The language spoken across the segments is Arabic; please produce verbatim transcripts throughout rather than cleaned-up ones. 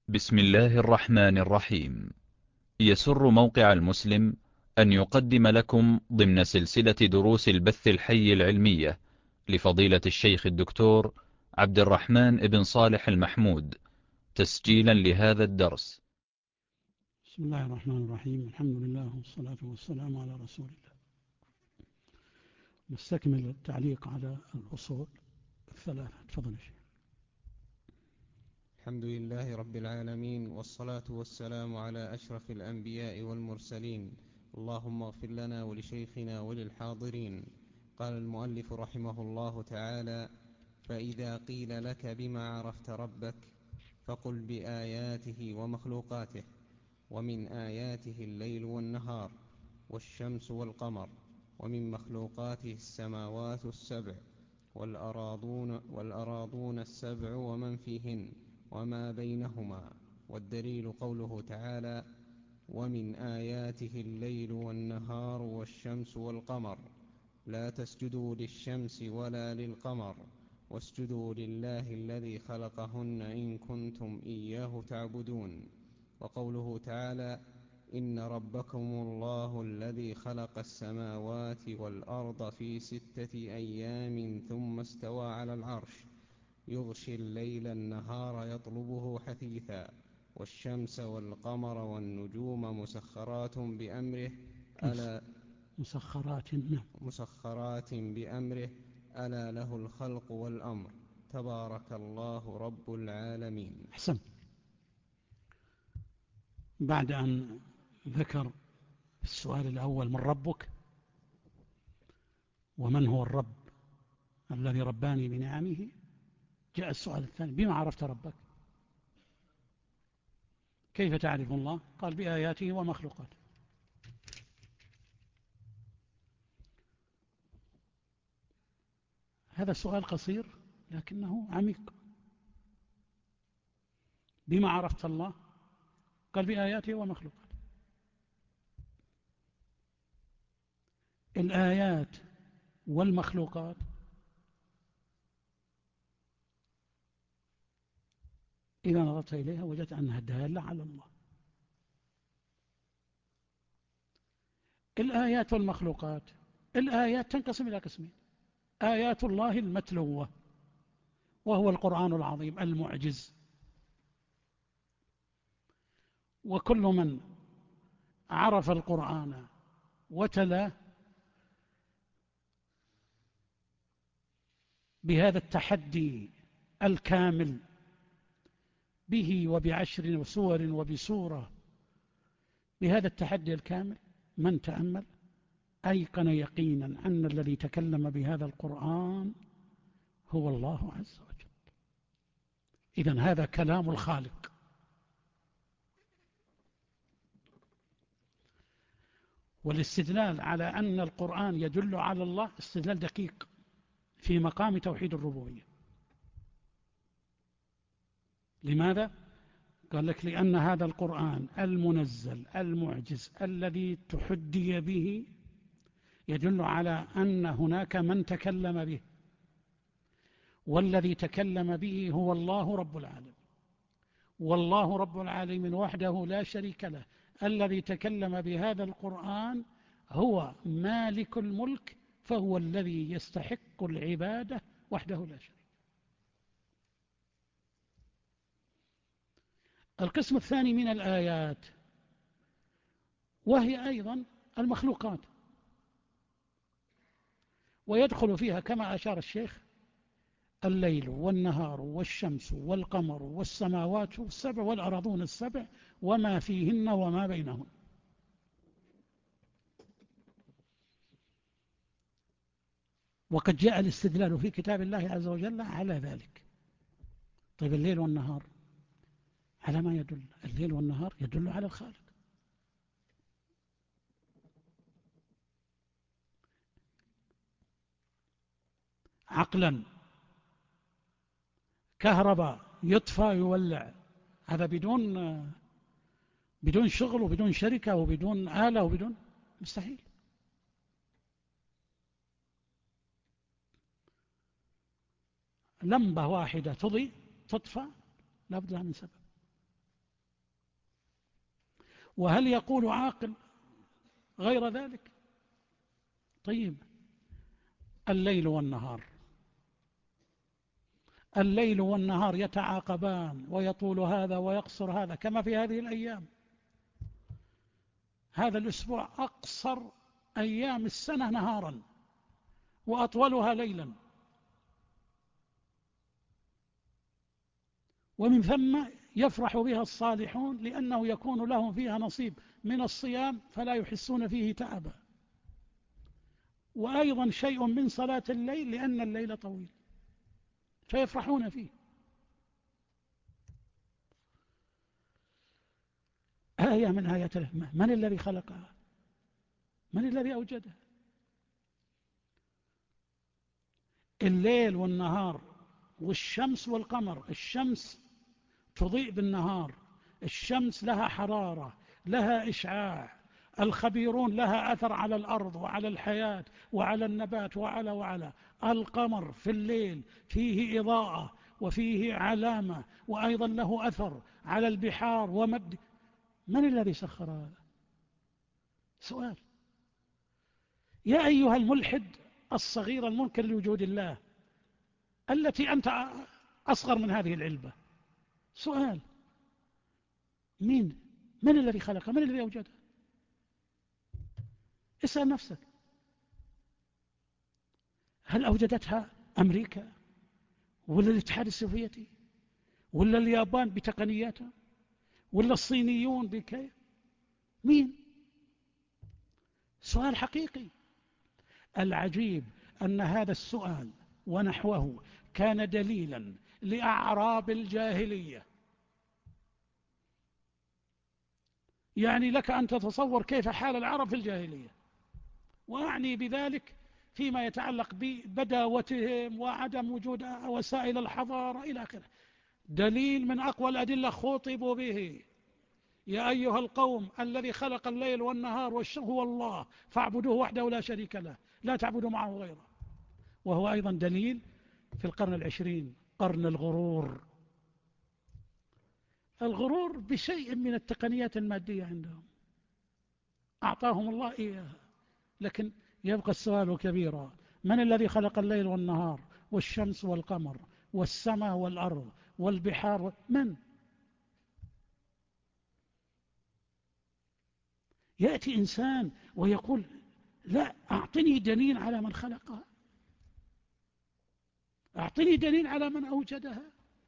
بسم الله الرحمن الرحيم. يسر موقع المسلم أن يقدم لكم ضمن سلسلة دروس البث الحي العلمية لفضيلة الشيخ الدكتور عبد الرحمن بن صالح المحمود، تسجيلا لهذا الدرس. بسم الله الرحمن الرحيم. الحمد لله والصلاة والسلام على رسول الله. نستكمل التعليق على الأصول الثلاثة. تفضل يا شيخ. الحمد لله رب العالمين، والصلاة والسلام على أشرف الأنبياء والمرسلين. اللهم اغفر لنا ولشيخنا وللحاضرين. قال المؤلف رحمه الله تعالى: فإذا قيل لك بما عرفت ربك فقل بآياته ومخلوقاته. ومن آياته الليل والنهار والشمس والقمر، ومن مخلوقاته السماوات السبع والأراضون, والأراضون السبع ومن فيهن وما بينهما. والدليل قوله تعالى: ومن آياته الليل والنهار والشمس والقمر، لا تسجدوا للشمس ولا للقمر واسجدوا لله الذي خلقهن إن كنتم إياه تعبدون. وقوله تعالى: إن ربكم الله الذي خلق السماوات والأرض في ستة أيام ثم استوى على العرش، يغشي الليل النهار يطلبه حثيثا، والشمس والقمر والنجوم مسخرات بأمره ألا مسخرات. مسخرات بأمره ألا له الخلق والأمر، تبارك الله رب العالمين. أحسن. بعد أن ذكر السؤال الأول: من ربك؟ ومن هو الرب الذي رباني بنعمه؟ جاء السؤال الثاني: بما عرفت ربك؟ كيف تعرف الله؟ قال: بآياته ومخلوقاته. هذا سؤال قصير لكنه عميق. بما عرفت الله؟ قال: بآياته ومخلوقاته. الآيات والمخلوقات إذا نظرت إليها وجدت أنها دالة على الله. الآيات والمخلوقات، الآيات تنقسم إلى قسمين: آيات الله المتلوة وهو القرآن العظيم المعجز، وكل من عرف القرآن وتلاه بهذا التحدي الكامل به وبعشر سور وبسورة، بهذا التحدي الكامل من تأمل أيقن يقينا أن الذي تكلم بهذا القرآن هو الله عز وجل. إذن هذا كلام الخالق. والاستدلال على أن القرآن يدل على الله استدلال دقيق في مقام توحيد الربوبية. لماذا؟ قال لك: لأن هذا القرآن المنزل المعجز الذي تحدي به يدل على أن هناك من تكلم به، والذي تكلم به هو الله رب العالمين، والله رب العالمين وحده لا شريك له. الذي تكلم بهذا القرآن هو مالك الملك، فهو الذي يستحق العبادة وحده لا شريك. القسم الثاني من الآيات وهي أيضا المخلوقات، ويدخل فيها كما أشار الشيخ الليل والنهار والشمس والقمر والسماوات السبع والأراضون السبع وما فيهن وما بينهن. وقد جاء الاستدلال في كتاب الله عز وجل على ذلك. طيب الليل والنهار على ما يدل؟ الليل والنهار يدل على الخالق. عقلا، كهرباء، يطفى يولع، هذا بدون بدون شغل وبدون شركة وبدون آلة وبدون، مستحيل. لمبة واحدة تضيء تطفى لابد لها من سبب. وهل يقول عاقل غير ذلك؟ طيب، الليل والنهار، الليل والنهار يتعاقبان، ويطول هذا ويقصر هذا كما في هذه الأيام. هذا الأسبوع أقصر أيام السنة نهارا وأطولها ليلا، ومن ثم يفرح بها الصالحون لأنه يكون لهم فيها نصيب من الصيام فلا يحسون فيه تعبا، وأيضا شيء من صلاة الليل لأن الليل طويل فيفرحون فيه. آية من آيات الله. من الذي خلقها؟ من الذي أوجدها؟ الليل والنهار والشمس والقمر. الشمس تضيء بالنهار، الشمس لها حرارة، لها إشعاع، الخبيرون لها أثر على الأرض وعلى الحياة وعلى النبات وعلى وعلى. القمر في الليل فيه إضاءة وفيه علامة، وأيضا له أثر على البحار ومد. من الذي سخر هذا؟ سؤال. يا أيها الملحد الصغير المنكر لوجود الله، التي أنت أصغر من هذه العلبة، سؤال: مين من الذي خلقها؟ من الذي أوجدها؟ اسأل نفسك. هل أوجدتها أمريكا ولا الاتحاد السوفيتي ولا اليابان بتقنياتها ولا الصينيون بكيف؟ مين؟ سؤال حقيقي. العجيب أن هذا السؤال ونحوه كان دليلا لأعراب الجاهلية. يعني لك أن تتصور كيف حال العرب في الجاهلية، وأعني بذلك فيما يتعلق ببداوتهم وعدم وجود وسائل الحضارة إلى آخره. دليل من أقوى الأدلة خطبوا به: يا أيها القوم الذي خلق الليل والنهار والشمس هو الله فاعبدوه وحده لا شريك له لا تعبدوا معه غيره. وهو أيضا دليل في القرن العشرين، قرن الغرور. الغرور بشيء من التقنيات المادية عندهم أعطاهم الله إياها، لكن يبقى السؤال كبيرا: من الذي خلق الليل والنهار والشمس والقمر والسماء والأرض والبحار؟ من؟ يأتي إنسان ويقول: لا، أعطني دليل على من خلقها، أعطني دليل على من أوجدها.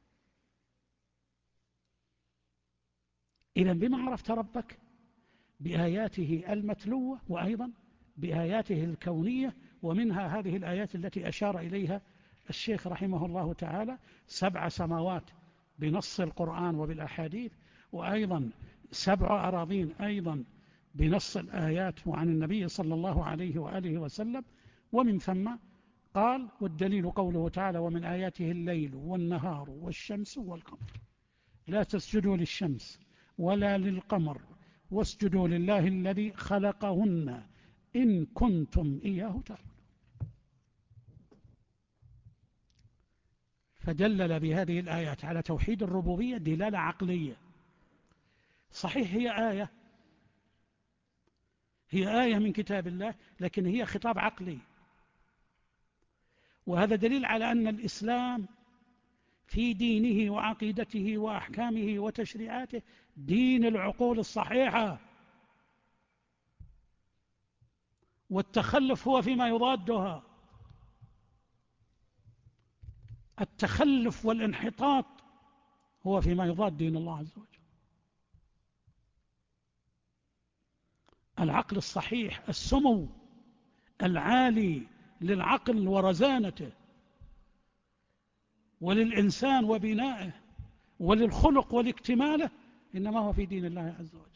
إذن بما عرفت ربك؟ بآياته المتلوة وأيضا بآياته الكونية، ومنها هذه الآيات التي أشار إليها الشيخ رحمه الله تعالى: سبع سماوات بنص القرآن وبالأحاديث، وأيضا سبع أراضين أيضا بنص الآيات وعن النبي صلى الله عليه وآله وسلم. ومن ثم قال: والدليل قوله تعالى: ومن آياته الليل والنهار والشمس والقمر لا تسجدوا للشمس ولا للقمر واسجدوا لله الذي خلقهن إن كنتم إياه تعبدون. فدلل بهذه الآيات على توحيد الربوبية دلالة عقلية. صحيح هي آية هي آية من كتاب الله، لكن هي خطاب عقلي، وهذا دليل على أن الإسلام في دينه وعقيدته وأحكامه وتشريعاته دين العقول الصحيحة، والتخلف هو فيما يضادها. التخلف والانحطاط هو فيما يضاد دين الله عز وجل. العقل الصحيح، السمو العالي للعقل ورزانته وللإنسان وبنائه وللخلق والاكتماله، إنما هو في دين الله عز وجل.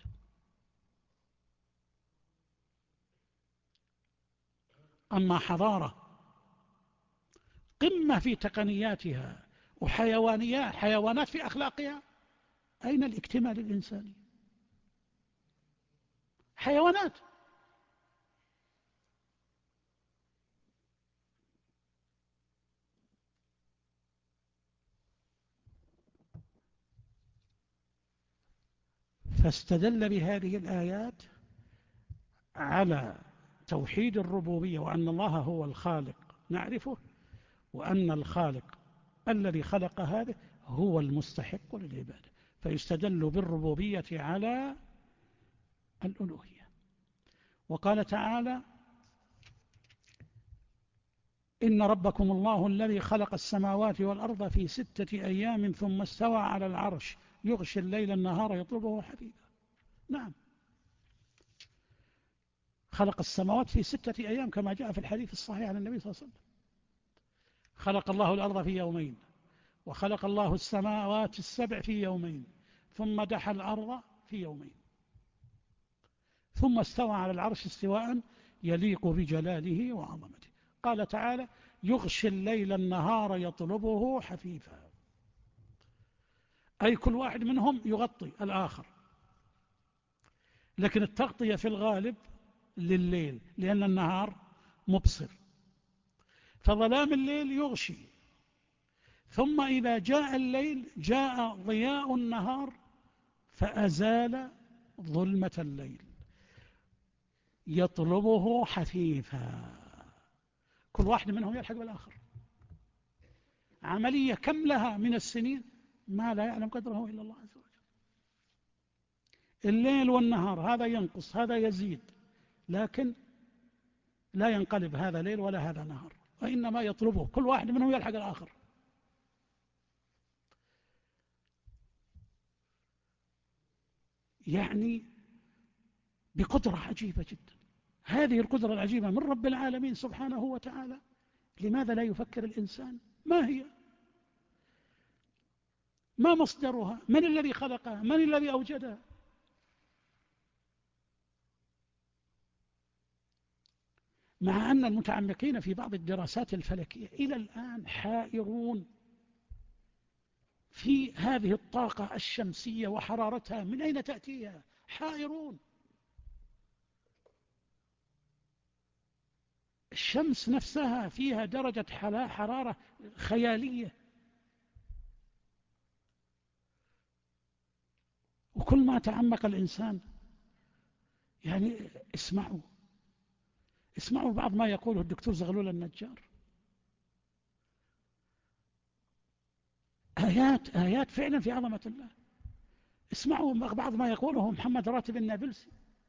أما حضارة قمة في تقنياتها وحيوانيات حيوانات في أخلاقها، أين الاكتمال الإنساني؟ حيوانات. فاستدل بهذه الآيات على توحيد الربوبية، وأن الله هو الخالق نعرفه، وأن الخالق الذي خلق هذا هو المستحق للعبادة، فيستدل بالربوبية على الألوهية. وقال تعالى: إن ربكم الله الذي خلق السماوات والأرض في ستة أيام ثم استوى على العرش يغشي الليل النهار يطلبه حثيثا. نعم، خلق السماوات في ستة أيام كما جاء في الحديث الصحيح عن النبي صلى الله عليه وسلم. خلق الله الأرض في يومين، وخلق الله السماوات السبع في يومين، ثم دحى الأرض في يومين، ثم استوى على العرش استواء يليق بجلاله وعظمته. قال تعالى: يغشي الليل النهار يطلبه حثيثا، أي كل واحد منهم يغطي الآخر، لكن التغطية في الغالب لليل لأن النهار مبصر، فظلام الليل يغشي، ثم إذا جاء الليل جاء ضياء النهار فأزال ظلمة الليل يطلبه حثيثا، كل واحد منهم يلحق بالآخر. عملية كم لها من السنين ما لا يعلم قدره إلا الله عز وجل. الليل والنهار هذا ينقص هذا يزيد، لكن لا ينقلب هذا ليل ولا هذا نهار، وإنما يطلبه كل واحد منهم يلحق الآخر. يعني بقدرة عجيبة جدا. هذه القدرة العجيبة من رب العالمين سبحانه وتعالى، لماذا لا يفكر الإنسان؟ ما هي؟ ما مصدرها؟ من الذي خلقها؟ من الذي أوجدها؟ مع أن المتعمقين في بعض الدراسات الفلكية إلى الآن حائرون في هذه الطاقة الشمسية وحرارتها من أين تأتيها، حائرون. الشمس نفسها فيها درجة حرارة خيالية، وكل ما تعمق الإنسان يعني اسمعوا اسمعوا بعض ما يقوله الدكتور زغلول النجار، آيات آيات فعلا في عظمة الله. اسمعوا بعض ما يقوله محمد راتب النابلسي،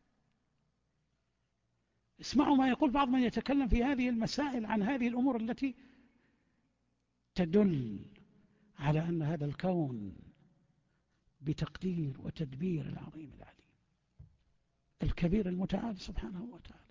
اسمعوا ما يقول بعض من يتكلم في هذه المسائل عن هذه الأمور التي تدل على أن هذا الكون بتقدير وتدبير العظيم العليم الكبير المتعال سبحانه وتعالى.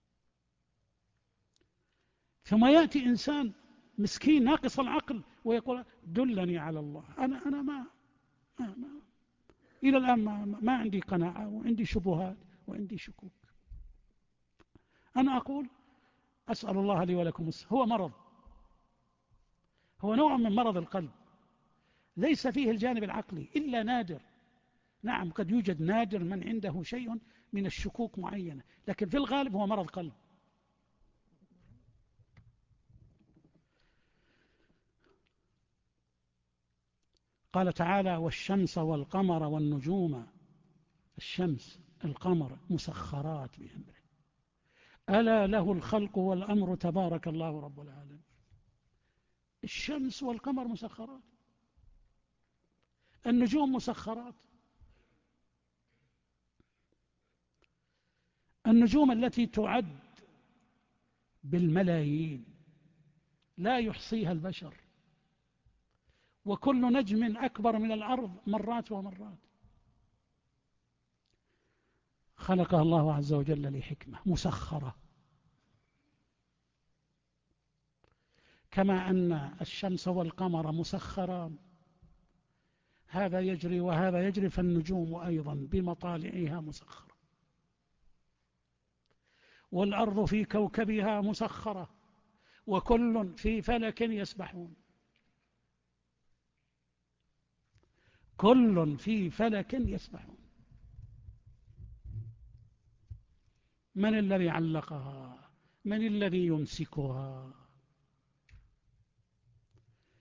ثم يأتي إنسان مسكين ناقص العقل ويقول دلني على الله. أنا أنا ما, ما, ما إلى الآن ما, ما عندي قناعة وعندي شبهات وعندي شكوك. أنا أقول أسأل الله لي ولكم، هو مرض، هو نوع من مرض القلب، ليس فيه الجانب العقلي إلا نادر. نعم قد يوجد نادر من عنده شيء من الشكوك معينة، لكن في الغالب هو مرض قلب. قال تعالى: والشمس والقمر والنجوم، الشمس القمر مسخرات بأمره ألا له الخلق والأمر تبارك الله رب العالمين. الشمس والقمر مسخرات، النجوم مسخرات، النجوم التي تعد بالملايين لا يحصيها البشر، وكل نجم أكبر من الأرض مرات ومرات، خلقها الله عز وجل لحكمة مسخرة. كما أن الشمس والقمر مسخران، هذا يجري وهذا يجري، فالنجوم أيضا بمطالعها مسخرة، والأرض في كوكبها مسخرة، وكل في فلك يسبحون، كل في فلك يسبحون. من الذي علقها؟ من الذي يمسكها؟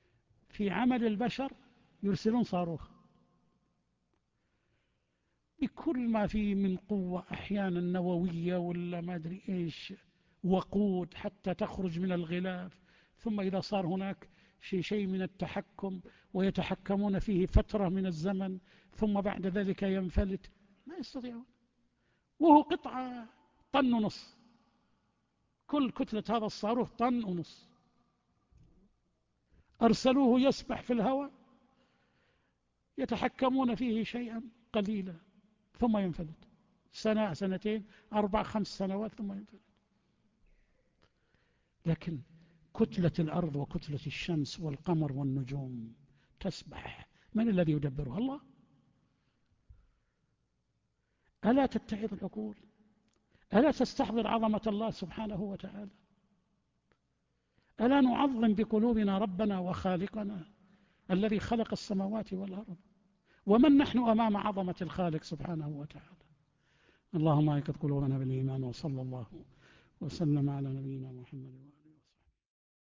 في عمل البشر يرسلون صاروخ كل ما فيه من قوة أحيانا نووية ولا ما أدري إيش، وقود حتى تخرج من الغلاف، ثم إذا صار هناك شيء شيء من التحكم ويتحكمون فيه فترة من الزمن ثم بعد ذلك ينفلت، ما يستطيعون. وهو قطعة طن ونص، كل كتلة هذا الصاروخ طن ونص، أرسلوه يسبح في الهواء يتحكمون فيه شيئا قليلا ثم ينفلت، سنة سنتين أربع خمس سنوات ثم ينفلت. لكن كتلة الأرض وكتلة الشمس والقمر والنجوم تسبح، من الذي يدبرها؟ الله. ألا تتعظ العقول؟ ألا تستحضر عظمة الله سبحانه وتعالى؟ ألا نعظم بقلوبنا ربنا وخالقنا الذي خلق السماوات والأرض؟ ومن نحن أمام عظمة الخالق سبحانه وتعالى؟ اللهم أيقظ قلوبنا بالإيمان، وصلى الله وسلم على نبينا محمد.